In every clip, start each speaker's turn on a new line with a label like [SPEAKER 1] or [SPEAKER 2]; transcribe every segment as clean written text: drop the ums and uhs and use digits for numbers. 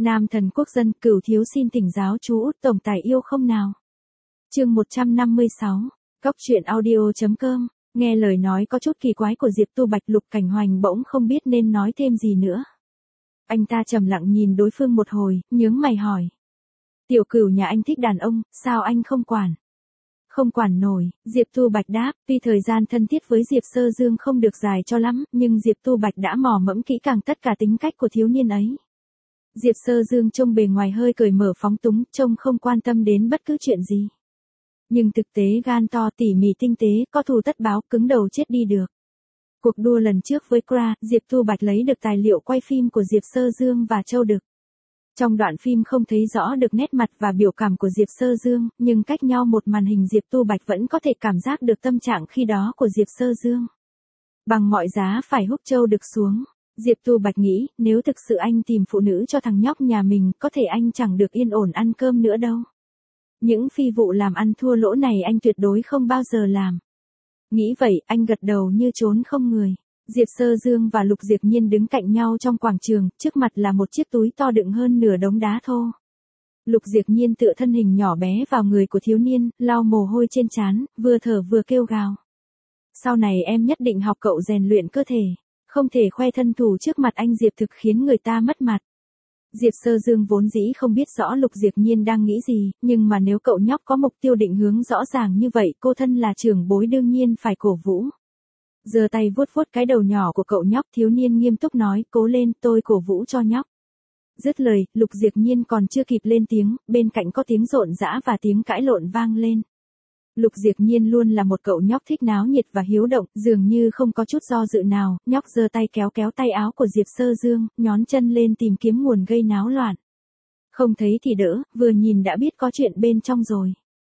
[SPEAKER 1] Nam thần quốc dân, Cửu thiếu xin thỉnh giáo chú Út tổng tài yêu không nào. Chương 156, Cóc truyện audio.com. Nghe lời nói có chút kỳ quái của Diệp Tu Bạch, Lục Cảnh Hoành bỗng không biết nên nói thêm gì nữa. Anh ta trầm lặng nhìn đối phương một hồi, nhướng mày hỏi. Tiểu Cửu nhà anh thích đàn ông, sao anh không quản? Không quản nổi, Diệp Tu Bạch đáp, tuy thời gian thân thiết với Diệp Sơ Dương không được dài cho lắm, nhưng Diệp Tu Bạch đã mò mẫm kỹ càng tất cả tính cách của thiếu niên ấy. Diệp Sơ Dương trông bề ngoài hơi cởi mở phóng túng, trông không quan tâm đến bất cứ chuyện gì. Nhưng thực tế gan to tỉ mỉ tinh tế, có thù tất báo, cứng đầu chết đi được. Cuộc đua lần trước với Kra, Diệp Tu Bạch lấy được tài liệu quay phim của Diệp Sơ Dương và Châu Đực. Trong đoạn phim không thấy rõ được nét mặt và biểu cảm của Diệp Sơ Dương, nhưng cách nhau một màn hình Diệp Tu Bạch vẫn có thể cảm giác được tâm trạng khi đó của Diệp Sơ Dương. Bằng mọi giá phải húc Châu Đực xuống. Diệp Tu Bạch nghĩ, nếu thực sự anh tìm phụ nữ cho thằng nhóc nhà mình, có thể anh chẳng được yên ổn ăn cơm nữa đâu. Những phi vụ làm ăn thua lỗ này anh tuyệt đối không bao giờ làm. Nghĩ vậy, anh gật đầu như trốn không người. Diệp Sơ Dương và Lục Diệp Nhiên đứng cạnh nhau trong quảng trường, trước mặt là một chiếc túi to đựng hơn nửa đống đá thô. Lục Diệp Nhiên tựa thân hình nhỏ bé vào người của thiếu niên, lau mồ hôi trên trán, vừa thở vừa kêu gào. Sau này em nhất định học cậu rèn luyện cơ thể, không thể khoe thân thủ trước mặt anh Diệp thực khiến người ta mất mặt. Diệp Sơ Dương vốn dĩ không biết rõ Lục Diệp Nhiên đang nghĩ gì, nhưng mà nếu cậu nhóc có mục tiêu định hướng rõ ràng như vậy, cô thân là trưởng bối đương nhiên phải cổ vũ. Giơ tay vuốt vuốt cái đầu nhỏ của cậu nhóc, thiếu niên nghiêm túc nói, cố lên, tôi cổ vũ cho nhóc. Dứt lời, Lục Diệp Nhiên còn chưa kịp lên tiếng, bên cạnh có tiếng rộn rã và tiếng cãi lộn vang lên. Lục Diệp Nhiên luôn là một cậu nhóc thích náo nhiệt và hiếu động, dường như không có chút do dự nào, nhóc giơ tay kéo kéo tay áo của Diệp Sơ Dương, nhón chân lên tìm kiếm nguồn gây náo loạn. Không thấy thì đỡ, vừa nhìn đã biết có chuyện bên trong rồi.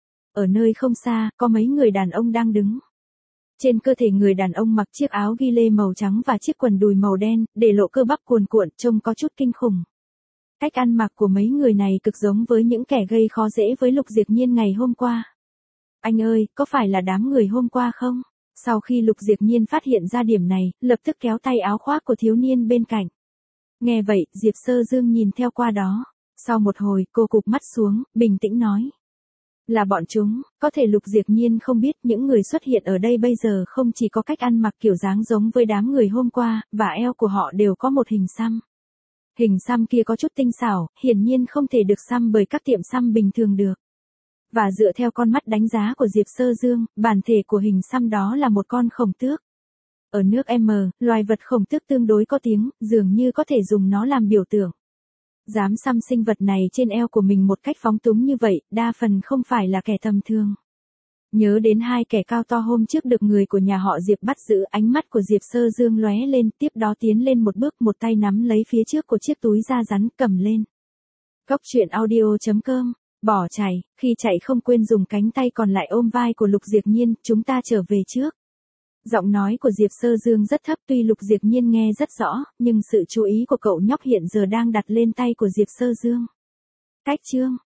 [SPEAKER 1] Ở nơi không xa, có mấy người đàn ông đang đứng. Trên cơ thể người đàn ông mặc chiếc áo ghi lê màu trắng và chiếc quần đùi màu đen, để lộ cơ bắp cuồn cuộn, trông có chút kinh khủng. Cách ăn mặc của mấy người này cực giống với những kẻ gây khó dễ với Lục Diệp Nhiên ngày hôm qua. Anh ơi, có phải là đám người hôm qua không? Sau khi Lục Diệp Nhiên phát hiện ra điểm này, lập tức kéo tay áo khoác của thiếu niên bên cạnh. Nghe vậy, Diệp Sơ Dương nhìn theo qua đó. Sau một hồi, cô cụp mắt xuống, bình tĩnh nói. Là bọn chúng, có thể Lục Diệp Nhiên không biết những người xuất hiện ở đây bây giờ không chỉ có cách ăn mặc kiểu dáng giống với đám người hôm qua, và eo của họ đều có một hình xăm. Hình xăm kia có chút tinh xảo, hiển nhiên không thể được xăm bởi các tiệm xăm bình thường được. Và dựa theo con mắt đánh giá của Diệp Sơ Dương, bản thể của hình xăm đó là một con khổng tước. Ở nước M, loài vật khổng tước tương đối có tiếng, dường như có thể dùng nó làm biểu tượng. Dám xăm sinh vật này trên eo của mình một cách phóng túng như vậy, đa phần không phải là kẻ tầm thường. Nhớ đến hai kẻ cao to hôm trước được người của nhà họ Diệp bắt giữ, ánh mắt của Diệp Sơ Dương lóe lên, tiếp đó tiến lên một bước, một tay nắm lấy phía trước của chiếc túi da rắn, cầm lên. Cóc truyện audio.com. Bỏ chạy, khi chạy không quên dùng cánh tay còn lại ôm vai của Lục Diệp Nhiên, chúng ta trở về trước. Giọng nói của Diệp Sơ Dương rất thấp, tuy Lục Diệp Nhiên nghe rất rõ, nhưng sự chú ý của cậu nhóc hiện giờ đang đặt lên tay của Diệp Sơ Dương. Cách chương.